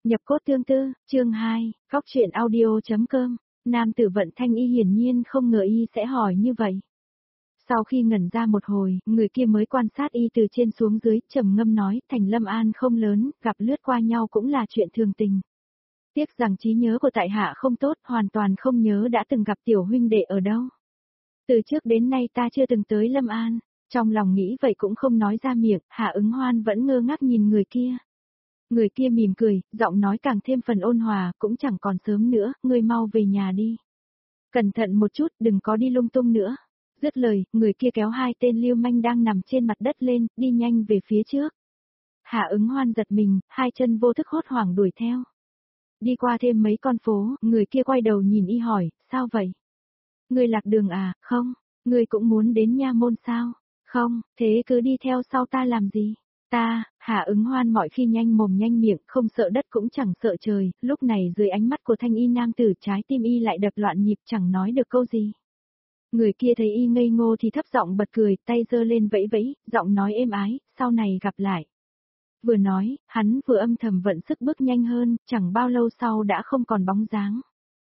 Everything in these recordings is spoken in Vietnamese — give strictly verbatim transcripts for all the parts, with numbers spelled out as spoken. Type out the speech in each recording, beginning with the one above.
Nhập cốt tương tư, chương hai, góc truyện audio.com, nam tử Vận Thanh Y hiển nhiên không ngờ y sẽ hỏi như vậy. Sau khi ngẩn ra một hồi, người kia mới quan sát y từ trên xuống dưới, trầm ngâm nói, thành Lâm An không lớn, gặp lướt qua nhau cũng là chuyện thường tình. Tiếc rằng trí nhớ của tại hạ không tốt, hoàn toàn không nhớ đã từng gặp tiểu huynh đệ ở đâu. Từ trước đến nay ta chưa từng tới Lâm An, trong lòng nghĩ vậy cũng không nói ra miệng, Hạ Ứng Hoan vẫn ngơ ngác nhìn người kia. Người kia mỉm cười, giọng nói càng thêm phần ôn hòa, cũng chẳng còn sớm nữa, ngươi mau về nhà đi. Cẩn thận một chút, đừng có đi lung tung nữa. Dứt lời, người kia kéo hai tên lưu manh đang nằm trên mặt đất lên, đi nhanh về phía trước. Hạ Ứng Hoan giật mình, hai chân vô thức hốt hoảng đuổi theo. Đi qua thêm mấy con phố, người kia quay đầu nhìn y hỏi, sao vậy? Ngươi lạc đường à, không? Ngươi cũng muốn đến nha môn sao? Không, thế cứ đi theo sau ta làm gì? Ta, Hạ Ứng Hoan mọi khi nhanh mồm nhanh miệng, không sợ đất cũng chẳng sợ trời, lúc này dưới ánh mắt của thanh y nam tử trái tim y lại đập loạn nhịp chẳng nói được câu gì. Người kia thấy y ngây ngô thì thấp giọng bật cười, tay giơ lên vẫy vẫy, giọng nói êm ái, sau này gặp lại. Vừa nói, hắn vừa âm thầm vận sức bước nhanh hơn, chẳng bao lâu sau đã không còn bóng dáng.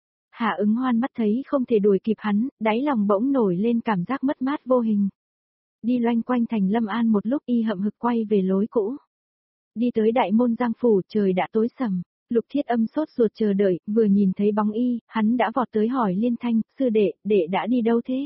Hạ Ứng Hoan mắt thấy không thể đuổi kịp hắn, đáy lòng bỗng nổi lên cảm giác mất mát vô hình. Đi loanh quanh thành Lâm An một lúc y hậm hực quay về lối cũ. Đi tới đại môn Giang Phủ trời đã tối sầm, Lục Thiết Âm sốt ruột chờ đợi, vừa nhìn thấy bóng y, hắn đã vọt tới hỏi liên thanh, sư đệ, đệ đã đi đâu thế?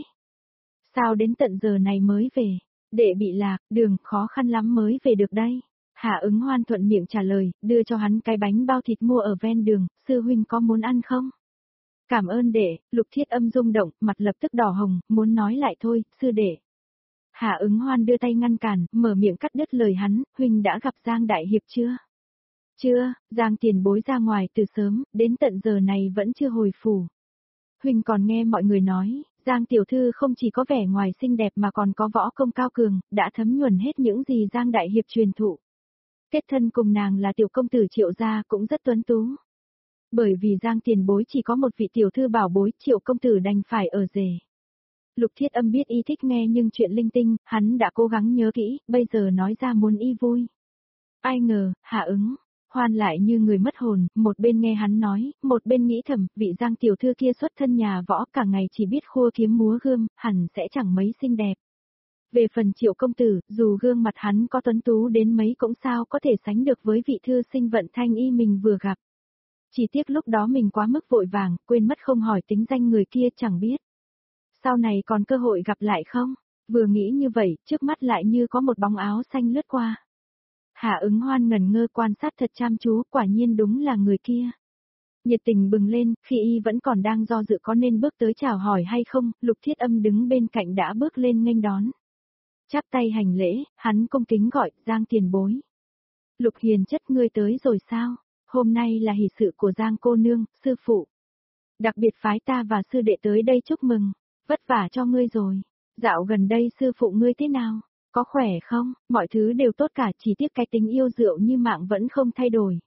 Sao đến tận giờ này mới về? Đệ bị lạc, đường khó khăn lắm mới về được đây. Hạ Ứng Hoan thuận miệng trả lời, đưa cho hắn cái bánh bao thịt mua ở ven đường, sư huynh có muốn ăn không? Cảm ơn đệ, Lục Thiết Âm rung động, mặt lập tức đỏ hồng, muốn nói lại thôi, sư đệ. Hạ Ứng Hoan đưa tay ngăn cản, mở miệng cắt đứt lời hắn, huynh đã gặp Giang Đại Hiệp chưa? Chưa, Giang tiền bối ra ngoài từ sớm, đến tận giờ này vẫn chưa hồi phủ. Huynh còn nghe mọi người nói, Giang tiểu thư không chỉ có vẻ ngoài xinh đẹp mà còn có võ công cao cường, đã thấm nhuần hết những gì Giang Đại Hiệp truyền thụ. Kết thân cùng nàng là tiểu công tử Triệu gia cũng rất tuấn tú. Bởi vì Giang tiền bối chỉ có một vị tiểu thư bảo bối, Triệu công tử đành phải ở rể. Lục Thiết Âm biết y thích nghe nhưng chuyện linh tinh, hắn đã cố gắng nhớ kỹ, bây giờ nói ra muốn y vui. Ai ngờ, Hạ Ứng Hoan lại như người mất hồn, một bên nghe hắn nói, một bên nghĩ thầm, vị Giang tiểu thư kia xuất thân nhà võ cả ngày chỉ biết khua kiếm múa gươm, hẳn sẽ chẳng mấy xinh đẹp. Về phần Triệu công tử, dù gương mặt hắn có tuấn tú đến mấy cũng sao có thể sánh được với vị thư sinh Vận Thanh Y mình vừa gặp. Chỉ tiếc lúc đó mình quá mức vội vàng, quên mất không hỏi tính danh người kia chẳng biết. Sau này còn cơ hội gặp lại không? Vừa nghĩ như vậy, trước mắt lại như có một bóng áo xanh lướt qua. Hạ Ứng Hoan ngẩn ngơ quan sát thật chăm chú, quả nhiên đúng là người kia. Nhiệt tình bừng lên, khi y vẫn còn đang do dự có nên bước tới chào hỏi hay không, Lục Thiết Âm đứng bên cạnh đã bước lên nghênh đón. Chắp tay hành lễ, hắn cung kính gọi, Giang tiền bối. Lục hiền chất ngươi tới rồi sao? Hôm nay là hỷ sự của Giang cô nương, sư phụ. Đặc biệt phái ta và sư đệ tới đây chúc mừng. Vất vả cho ngươi rồi. Dạo gần đây sư phụ ngươi thế nào? Có khỏe không? Mọi thứ đều tốt cả, chỉ tiếc cái tính yêu rượu như mạng vẫn không thay đổi.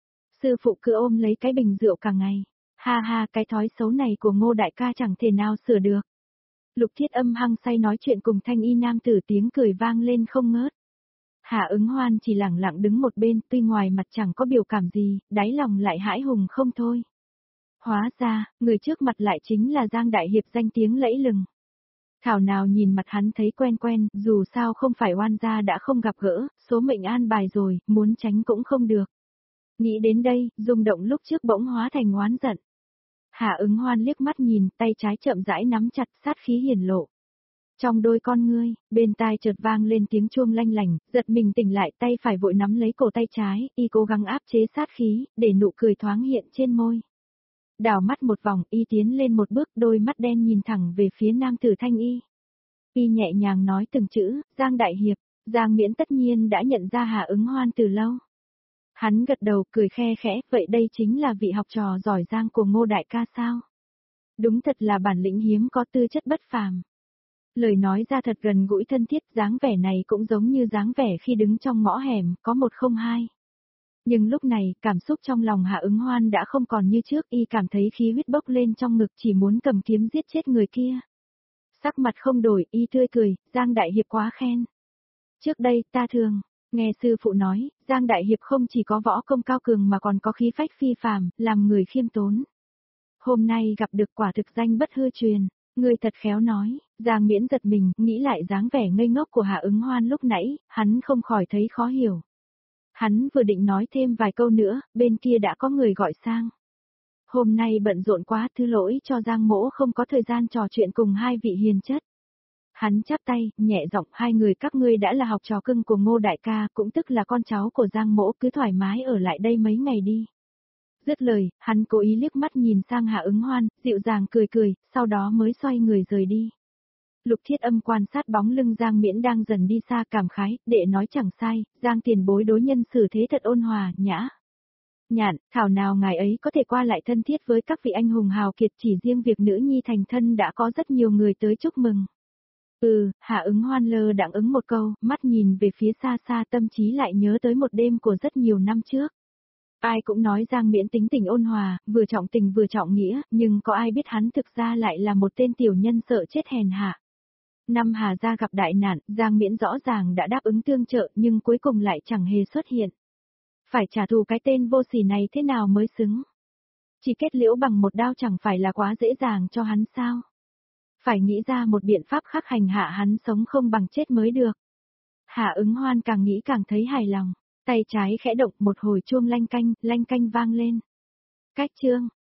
Sư phụ cứ ôm lấy cái bình rượu cả ngày. Ha ha, cái thói xấu này của Ngô đại ca chẳng thể nào sửa được. Lục Thiết Âm hăng say nói chuyện cùng thanh y nam tử, tiếng cười vang lên không ngớt. Hạ Ứng Hoan chỉ lặng lặng đứng một bên, tuy ngoài mặt chẳng có biểu cảm gì, đáy lòng lại hãi hùng không thôi. Hóa ra, người trước mặt lại chính là Giang Đại Hiệp danh tiếng lẫy lừng. Thảo nào nhìn mặt hắn thấy quen quen, dù sao không phải oan gia đã không gặp gỡ, số mệnh an bài rồi, muốn tránh cũng không được. Nghĩ đến đây, rung động lúc trước bỗng hóa thành oán giận. Hạ Ứng Hoan liếc mắt nhìn, tay trái chậm rãi nắm chặt, sát khí hiển lộ. Trong đôi con ngươi, bên tai chợt vang lên tiếng chuông lanh lành, giật mình tỉnh lại, tay phải vội nắm lấy cổ tay trái, y cố gắng áp chế sát khí, để nụ cười thoáng hiện trên môi. Đảo mắt một vòng, y tiến lên một bước, đôi mắt đen nhìn thẳng về phía nam tử thanh y. Y nhẹ nhàng nói từng chữ, Giang Đại Hiệp. Giang Miễn tất nhiên đã nhận ra Hạ Ứng Hoan từ lâu. Hắn gật đầu cười khe khẽ, vậy đây chính là vị học trò giỏi giang của Ngô đại ca sao? Đúng thật là bản lĩnh hiếm có, tư chất bất phàm. Lời nói ra thật gần gũi thân thiết, dáng vẻ này cũng giống như dáng vẻ khi đứng trong ngõ hẻm, có một không hai. Nhưng lúc này, cảm xúc trong lòng Hạ Ứng Hoan đã không còn như trước, y cảm thấy khí huyết bốc lên trong ngực, chỉ muốn cầm kiếm giết chết người kia. Sắc mặt không đổi, y tươi cười, Giang Đại Hiệp quá khen. Trước đây, ta thường, Nghe sư phụ nói, Giang Đại Hiệp không chỉ có võ công cao cường mà còn có khí phách phi phàm, làm người khiêm tốn. Hôm nay gặp được quả thực danh bất hư truyền, người thật khéo nói, Giang Miễn giật mình, nghĩ lại dáng vẻ ngây ngốc của Hạ Ứng Hoan lúc nãy, hắn không khỏi thấy khó hiểu. Hắn vừa định nói thêm vài câu nữa, bên kia đã có người gọi sang. Hôm nay bận rộn quá, thứ lỗi cho Giang Mỗ không có thời gian trò chuyện cùng hai vị hiền chất. Hắn chắp tay, nhẹ giọng, hai người các ngươi đã là học trò cưng của Ngô đại ca, cũng tức là con cháu của Giang Mỗ, cứ thoải mái ở lại đây mấy ngày đi. Dứt lời, hắn cố ý liếc mắt nhìn sang Hạ Ứng Hoan, dịu dàng cười cười, sau đó mới xoay người rời đi. Lục Thiết Âm quan sát bóng lưng Giang Miễn đang dần đi xa, cảm khái, đệ nói chẳng sai, Giang tiền bối đối nhân xử thế thật ôn hòa, nhã. Nhạn, thảo nào ngài ấy có thể qua lại thân thiết với các vị anh hùng hào kiệt, chỉ riêng việc nữ nhi thành thân đã có rất nhiều người tới chúc mừng. Ừ, Hạ Ứng Hoan lơ đãng ứng một câu, mắt nhìn về phía xa xa, tâm trí lại nhớ tới một đêm của rất nhiều năm trước. Ai cũng nói Giang Miễn tính tình ôn hòa, vừa trọng tình vừa trọng nghĩa, nhưng có ai biết hắn thực ra lại là một tên tiểu nhân sợ chết hèn hạ. Năm Hà Gia gặp đại nạn, Giang Miễn rõ ràng đã đáp ứng tương trợ nhưng cuối cùng lại chẳng hề xuất hiện. Phải trả thù cái tên vô sỉ này thế nào mới xứng? Chỉ kết liễu bằng một đao chẳng phải là quá dễ dàng cho hắn sao? Phải nghĩ ra một biện pháp khác hành hạ hắn sống không bằng chết mới được. Hạ Ứng Hoan càng nghĩ càng thấy hài lòng, tay trái khẽ động, một hồi chuông lanh canh, lanh canh vang lên. Cách chương